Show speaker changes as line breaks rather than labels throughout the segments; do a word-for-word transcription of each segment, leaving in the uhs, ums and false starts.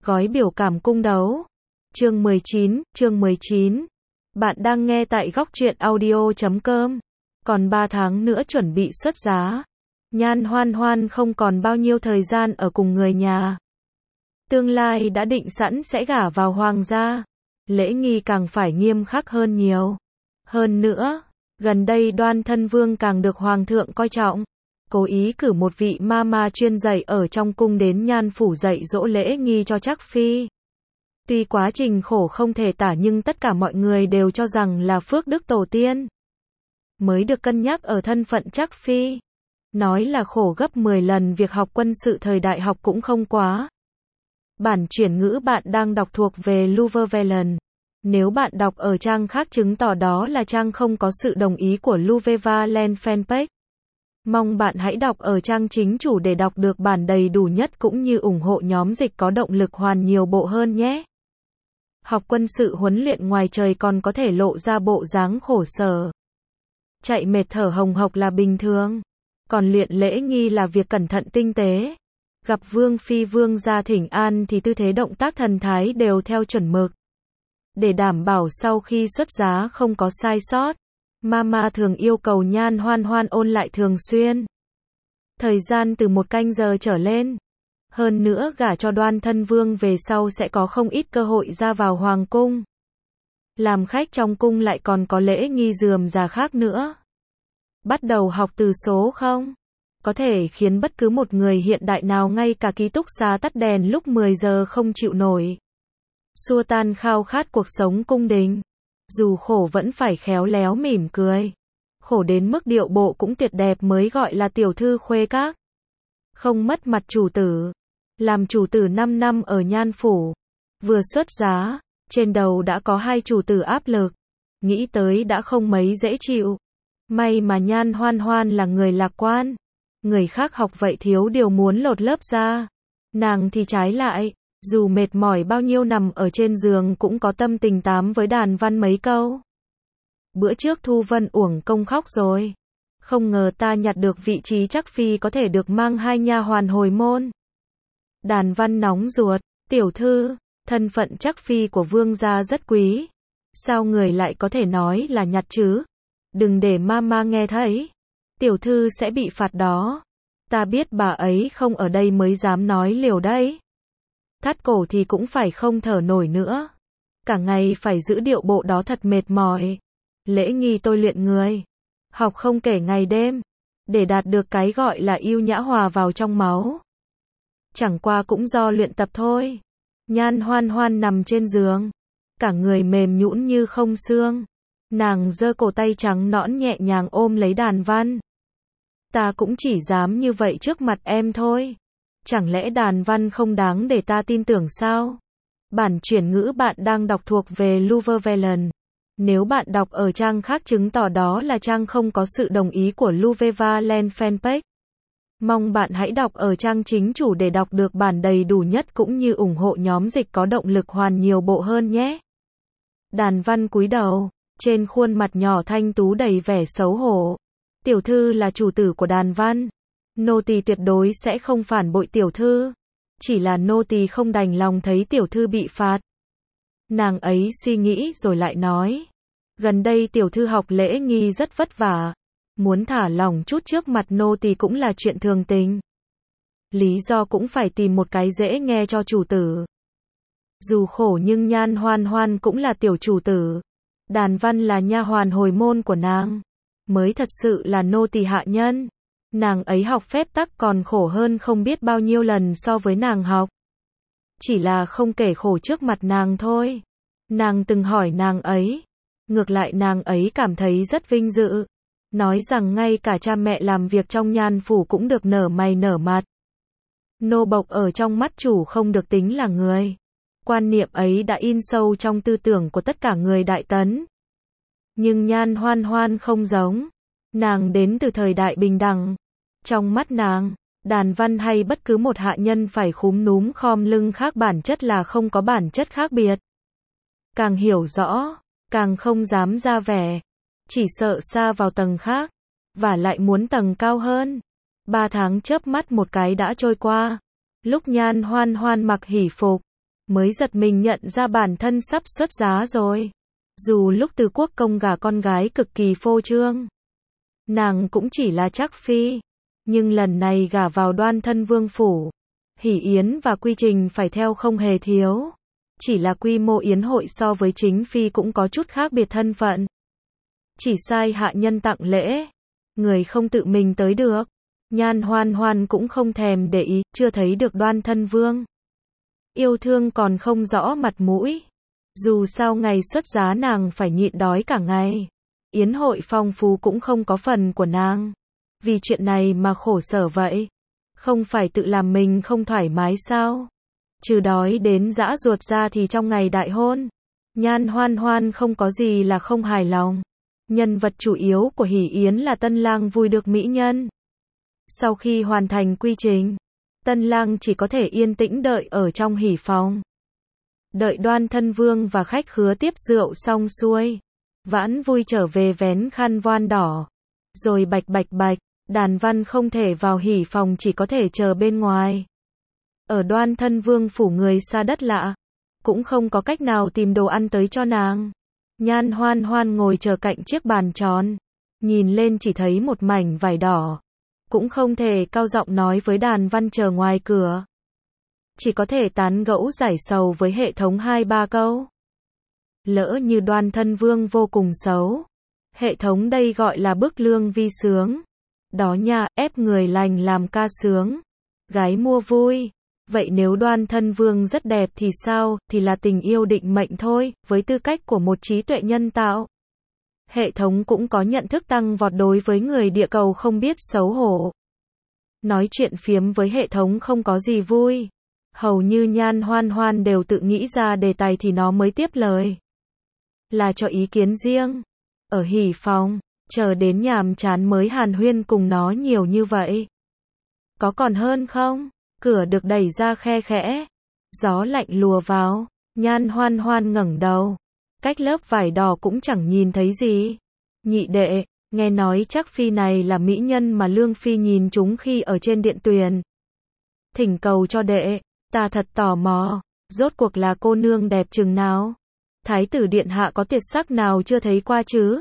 Gói biểu cảm cung đấu. Chương mười chín, chương mười chín. Bạn đang nghe tại góc truyện audio chấm com. Còn ba tháng nữa chuẩn bị xuất giá. Nhan Hoan Hoan không còn bao nhiêu thời gian ở cùng người nhà. Tương lai đã định sẵn sẽ gả vào hoàng gia. Lễ nghi càng phải nghiêm khắc hơn nhiều. Hơn nữa, gần đây Đoan Thân Vương càng được hoàng thượng coi trọng. Cố ý cử một vị mama chuyên dạy ở trong cung đến Nhan phủ dạy dỗ lễ nghi cho Trác phi. Tuy quá trình khổ không thể tả nhưng tất cả mọi người đều cho rằng là phước đức tổ tiên. Mới được cân nhắc ở thân phận Trác phi. Nói là khổ gấp mười lần việc học quân sự thời đại học cũng không quá. Bản chuyển ngữ bạn đang đọc thuộc về Louvre Velen. Nếu bạn đọc ở trang khác chứng tỏ đó là trang không có sự đồng ý của Louvre Velen fanpage. Mong bạn hãy đọc ở trang chính chủ để đọc được bản đầy đủ nhất cũng như ủng hộ nhóm dịch có động lực hoàn nhiều bộ hơn nhé. Học quân sự huấn luyện ngoài trời còn có thể lộ ra bộ dáng khổ sở. Chạy mệt thở hồng hộc là bình thường. Còn luyện lễ nghi là việc cẩn thận tinh tế. Gặp vương phi vương gia thỉnh an thì tư thế động tác thần thái đều theo chuẩn mực. Để đảm bảo sau khi xuất giá không có sai sót. Mama thường yêu cầu Nhan Hoan Hoan ôn lại thường xuyên. Thời gian từ một canh giờ trở lên. Hơn nữa gả cho Đoan Thân Vương về sau sẽ có không ít cơ hội ra vào hoàng cung. Làm khách trong cung lại còn có lễ nghi rườm rà khác nữa. Bắt đầu học từ số không? Có thể khiến bất cứ một người hiện đại nào ngay cả ký túc xá tắt đèn lúc mười giờ không chịu nổi. Xua tan khao khát cuộc sống cung đình. Dù khổ vẫn phải khéo léo mỉm cười. Khổ đến mức điệu bộ cũng tuyệt đẹp mới gọi là tiểu thư khuê các. Không mất mặt chủ tử. Làm chủ tử năm năm ở Nhan phủ. Vừa xuất giá, trên đầu đã có hai chủ tử áp lực. Nghĩ tới đã không mấy dễ chịu. May mà Nhan Hoan Hoan là người lạc quan. Người khác học vậy thiếu điều muốn lột lớp ra. Nàng thì trái lại. Dù mệt mỏi bao nhiêu nằm ở trên giường cũng có tâm tình tám với Đàn Văn mấy câu. Bữa trước Thu Vân uổng công khóc rồi. Không ngờ ta nhặt được vị trí Trác phi có thể được mang hai nha hoàn hồi môn. Đàn Văn nóng ruột, tiểu thư, thân phận Trác phi của vương gia rất quý. Sao người lại có thể nói là nhặt chứ? Đừng để mama nghe thấy. Tiểu thư sẽ bị phạt đó. Ta biết bà ấy không ở đây mới dám nói liều đấy. Thắt cổ thì cũng phải không thở nổi nữa. Cả ngày phải giữ điệu bộ đó thật mệt mỏi. Lễ nghi tôi luyện người. Học không kể ngày đêm. Để đạt được cái gọi là yêu nhã hòa vào trong máu. Chẳng qua cũng do luyện tập thôi. Nhan Hoan Hoan nằm trên giường. Cả người mềm nhũn như không xương. Nàng giơ cổ tay trắng nõn nhẹ nhàng ôm lấy Đàn Văn. Ta cũng chỉ dám như vậy trước mặt em thôi. Chẳng lẽ Đàn Văn không đáng để ta tin tưởng sao? Bản chuyển ngữ bạn đang đọc thuộc về Louvre Velen. Nếu bạn đọc ở trang khác chứng tỏ đó là trang không có sự đồng ý của Louvre Velen fanpage. Mong bạn hãy đọc ở trang chính chủ để đọc được bản đầy đủ nhất cũng như ủng hộ nhóm dịch có động lực hoàn nhiều bộ hơn nhé. Đàn Văn cúi đầu, trên khuôn mặt nhỏ thanh tú đầy vẻ xấu hổ. Tiểu thư là chủ tử của Đàn Văn. Nô tỳ tuyệt đối sẽ không phản bội tiểu thư. Chỉ là nô tỳ không đành lòng thấy tiểu thư bị phạt. Nàng ấy suy nghĩ rồi lại nói. Gần đây tiểu thư học lễ nghi rất vất vả. Muốn thả lỏng chút trước mặt nô tỳ cũng là chuyện thường tình. Lý do cũng phải tìm một cái dễ nghe cho chủ tử. Dù khổ nhưng Nhan Hoan Hoan cũng là tiểu chủ tử. Đàn Văn là nha hoàn hồi môn của nàng. Mới thật sự là nô tỳ hạ nhân. Nàng ấy học phép tắc còn khổ hơn không biết bao nhiêu lần so với nàng học. Chỉ là không kể khổ trước mặt nàng thôi. Nàng từng hỏi nàng ấy. Ngược lại nàng ấy cảm thấy rất vinh dự. Nói rằng ngay cả cha mẹ làm việc trong Nhan phủ cũng được nở mày nở mặt. Nô bộc ở trong mắt chủ không được tính là người. Quan niệm ấy đã in sâu trong tư tưởng của tất cả người Đại Tấn. Nhưng Nhan Hoan Hoan không giống. Nàng đến từ thời đại bình đẳng. Trong mắt nàng, Đàn Văn hay bất cứ một hạ nhân phải khúm núm khom lưng khác bản chất là không có bản chất khác biệt. Càng hiểu rõ, càng không dám ra vẻ. Chỉ sợ xa vào tầng khác. Và lại muốn tầng cao hơn. Ba tháng chớp mắt một cái đã trôi qua. Lúc Nhan Hoan Hoan mặc hỷ phục. mới giật mình nhận ra bản thân sắp xuất giá rồi. Dù lúc Từ Quốc công gả con gái cực kỳ phô trương, nàng cũng chỉ là trắc phi, nhưng lần này gả vào Đoan Thân Vương phủ, hỷ yến và quy trình phải theo không hề thiếu. Chỉ là quy mô yến hội so với chính phi cũng có chút khác biệt thân phận. Chỉ sai hạ nhân tặng lễ, người không tự mình tới được. Nhan Hoan Hoan cũng không thèm để ý, chưa thấy được Đoan Thân Vương. Yêu thương còn không rõ mặt mũi. Dù sao ngày xuất giá nàng phải nhịn đói cả ngày. Yến hội phong phú cũng không có phần của nàng. Vì chuyện này mà khổ sở vậy. Không phải tự làm mình không thoải mái sao? Trừ đói đến dã ruột ra thì trong ngày đại hôn, Nhan Hoan Hoan không có gì là không hài lòng. Nhân vật chủ yếu của hỷ yến là tân lang vui được mỹ nhân. Sau khi hoàn thành quy trình, tân lang chỉ có thể yên tĩnh đợi ở trong hỷ phòng. Đợi Đoan Thân Vương và khách khứa tiếp rượu xong xuôi, vãn vui trở về vén khăn voan đỏ. Rồi bạch bạch bạch, đàn văn không thể vào hỷ phòng, chỉ có thể chờ bên ngoài. Ở Đoan Thân Vương phủ người xa đất lạ, cũng không có cách nào tìm đồ ăn tới cho nàng. Nhan Hoan Hoan ngồi chờ cạnh chiếc bàn tròn, nhìn lên chỉ thấy một mảnh vải đỏ. Cũng không thể cao giọng nói với đàn văn chờ ngoài cửa. Chỉ có thể tán gẫu giải sầu với hệ thống hai ba câu. Lỡ như Đoan Thân Vương vô cùng xấu, hệ thống đây gọi là bức lương vi sướng. Đó nha, ép người lành làm ca sướng. Gái mua vui. Vậy nếu Đoan Thân Vương rất đẹp thì sao, thì là tình yêu định mệnh thôi, với tư cách của một trí tuệ nhân tạo. Hệ thống cũng có nhận thức tăng vọt đối với người địa cầu không biết xấu hổ. Nói chuyện phiếm với hệ thống không có gì vui. Hầu như Nhan Hoan Hoan đều tự nghĩ ra đề tài thì nó mới tiếp lời. Là cho ý kiến riêng. Ở hỷ phòng, chờ đến nhàm chán mới hàn huyên cùng nó nhiều như vậy. Có còn hơn không? Cửa được đẩy ra khe khẽ. Gió lạnh lùa vào. Nhan Hoan Hoan ngẩng đầu. Cách lớp vải đỏ cũng chẳng nhìn thấy gì. Nhị đệ, nghe nói chắc phi này là mỹ nhân mà Lương Phi nhìn chúng khi ở trên điện tuyền. Thỉnh cầu cho đệ, ta thật tò mò, rốt cuộc là cô nương đẹp chừng nào? Thái tử điện hạ có tuyệt sắc nào chưa thấy qua chứ?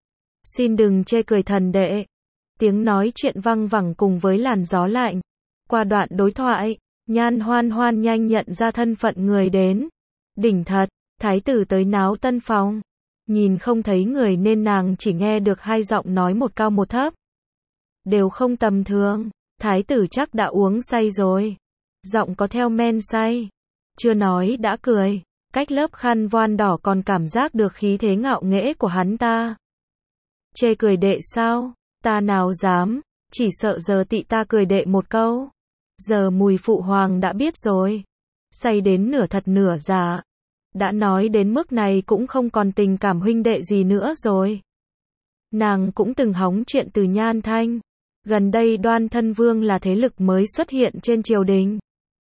Xin đừng chê cười thần đệ. Tiếng nói chuyện văng vẳng cùng với làn gió lạnh. Qua đoạn đối thoại, Nhan Hoan Hoan nhanh nhận ra thân phận người đến. Đỉnh thật, thái tử tới náo tân phòng. Nhìn không thấy người nên nàng chỉ nghe được hai giọng nói một cao một thấp. Đều không tầm thường, thái tử chắc đã uống say rồi. Giọng có theo men say. Chưa nói đã cười, cách lớp khăn voan đỏ còn cảm giác được khí thế ngạo nghễ của hắn ta. Chê cười đệ sao? Ta nào dám, chỉ sợ giờ tị ta cười đệ một câu. Giờ mùi phụ hoàng đã biết rồi. Say đến nửa thật nửa giả. Đã nói đến mức này cũng không còn tình cảm huynh đệ gì nữa rồi. Nàng cũng từng hóng chuyện từ Nhan Thanh. Gần đây Đoan Thân Vương là thế lực mới xuất hiện trên triều đình.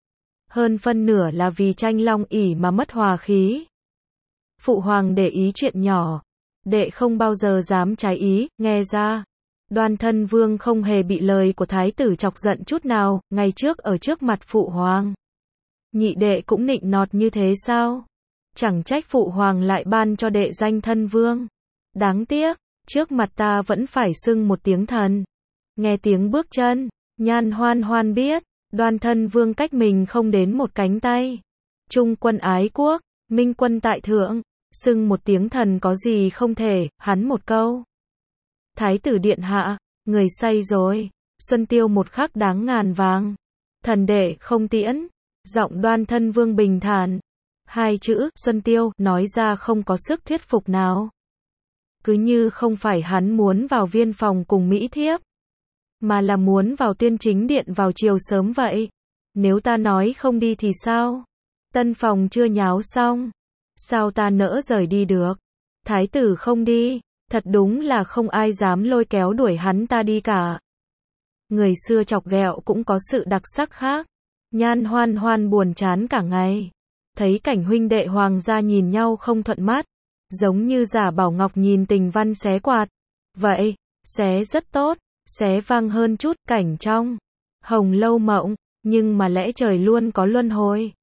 Hơn phân nửa là vì tranh long ỷ mà mất hòa khí. Phụ hoàng để ý chuyện nhỏ. Đệ không bao giờ dám trái ý, nghe ra. Đoan Thân Vương không hề bị lời của thái tử chọc giận chút nào, ngày trước ở trước mặt phụ hoàng. Nhị đệ cũng nịnh nọt như thế sao? Chẳng trách phụ hoàng lại ban cho đệ danh thân vương. Đáng tiếc, trước mặt ta vẫn phải xưng một tiếng thần. Nghe tiếng bước chân, Nhan Hoan Hoan biết, Đoan Thân Vương cách mình không đến một cánh tay. Trung quân ái quốc, minh quân tại thượng, xưng một tiếng thần có gì không thể, hắn một câu. Thái tử điện hạ, người say rồi, xuân tiêu một khắc đáng ngàn vàng. Thần đệ không tiễn, giọng Đoan Thân Vương bình thản. Hai chữ, xuân tiêu, nói ra không có sức thuyết phục nào. Cứ như không phải hắn muốn vào viên phòng cùng Mỹ thiếp, mà là muốn vào tuyên chính điện vào chiều sớm vậy. Nếu ta nói không đi thì sao? Tân phòng chưa nháo xong. Sao ta nỡ rời đi được? Thái tử không đi, thật đúng là không ai dám lôi kéo đuổi hắn ta đi cả. Người xưa chọc ghẹo cũng có sự đặc sắc khác. Nhan Hoan Hoan buồn chán cả ngày. Thấy cảnh huynh đệ hoàng gia nhìn nhau không thuận mắt. Giống như giả bảo ngọc nhìn tình văn xé quạt. Vậy, xé rất tốt, xé vang hơn chút cảnh trong. Hồng lâu mộng, nhưng mà lẽ trời luôn có luân hồi.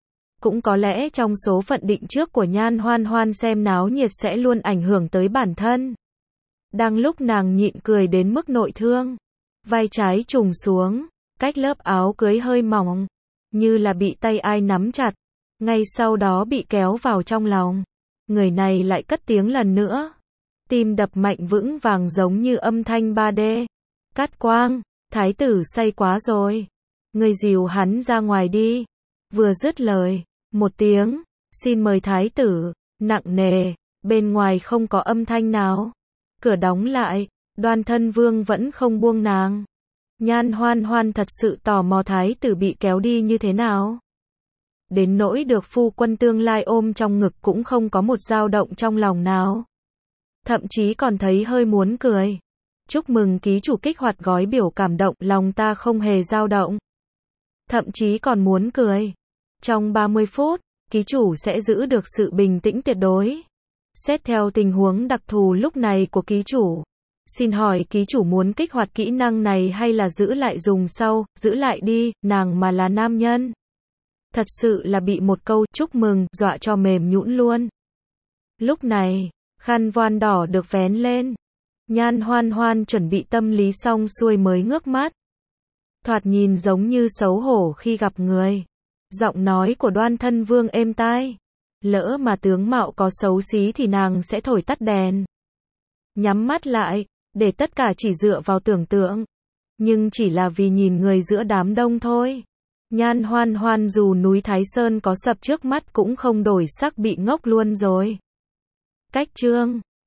Cũng có lẽ trong số phận định trước của Nhan Hoan Hoan xem náo nhiệt sẽ luôn ảnh hưởng tới bản thân. Đang lúc nàng nhịn cười đến mức nội thương, vai trái trùng xuống, cách lớp áo cưới hơi mỏng, như là bị tay ai nắm chặt, ngay sau đó bị kéo vào trong lòng. Người này lại cất tiếng lần nữa. Tim đập mạnh vững vàng giống như âm thanh ba D. Cắt quang, thái tử say quá rồi. Người dìu hắn ra ngoài đi. Vừa dứt lời, một tiếng, xin mời thái tử, nặng nề, bên ngoài không có âm thanh nào. Cửa đóng lại, Đoan Thân Vương vẫn không buông nàng. Nhan Hoan Hoan thật sự tò mò thái tử bị kéo đi như thế nào. Đến nỗi được phu quân tương lai ôm trong ngực cũng không có một dao động trong lòng nào. Thậm chí còn thấy hơi muốn cười. Chúc mừng ký chủ kích hoạt gói biểu cảm động, lòng ta không hề dao động. Thậm chí còn muốn cười. Trong ba mươi phút, ký chủ sẽ giữ được sự bình tĩnh tuyệt đối. Xét theo tình huống đặc thù lúc này của ký chủ. Xin hỏi ký chủ muốn kích hoạt kỹ năng này hay là giữ lại dùng sau, giữ lại đi, nàng mà là nam nhân. Thật sự là bị một câu chúc mừng dọa cho mềm nhũn luôn. Lúc này, khăn voan đỏ được vén lên. Nhan Hoan Hoan chuẩn bị tâm lý xong xuôi mới ngước mắt. Thoạt nhìn giống như xấu hổ khi gặp người. Giọng nói của Đoan Thân Vương êm tai. Lỡ mà tướng mạo có xấu xí thì nàng sẽ thổi tắt đèn. Nhắm mắt lại, để tất cả chỉ dựa vào tưởng tượng. Nhưng chỉ là vì nhìn người giữa đám đông thôi. Nhan Hoan Hoan dù núi Thái Sơn có sập trước mắt cũng không đổi sắc, bị ngốc luôn rồi. Cách chương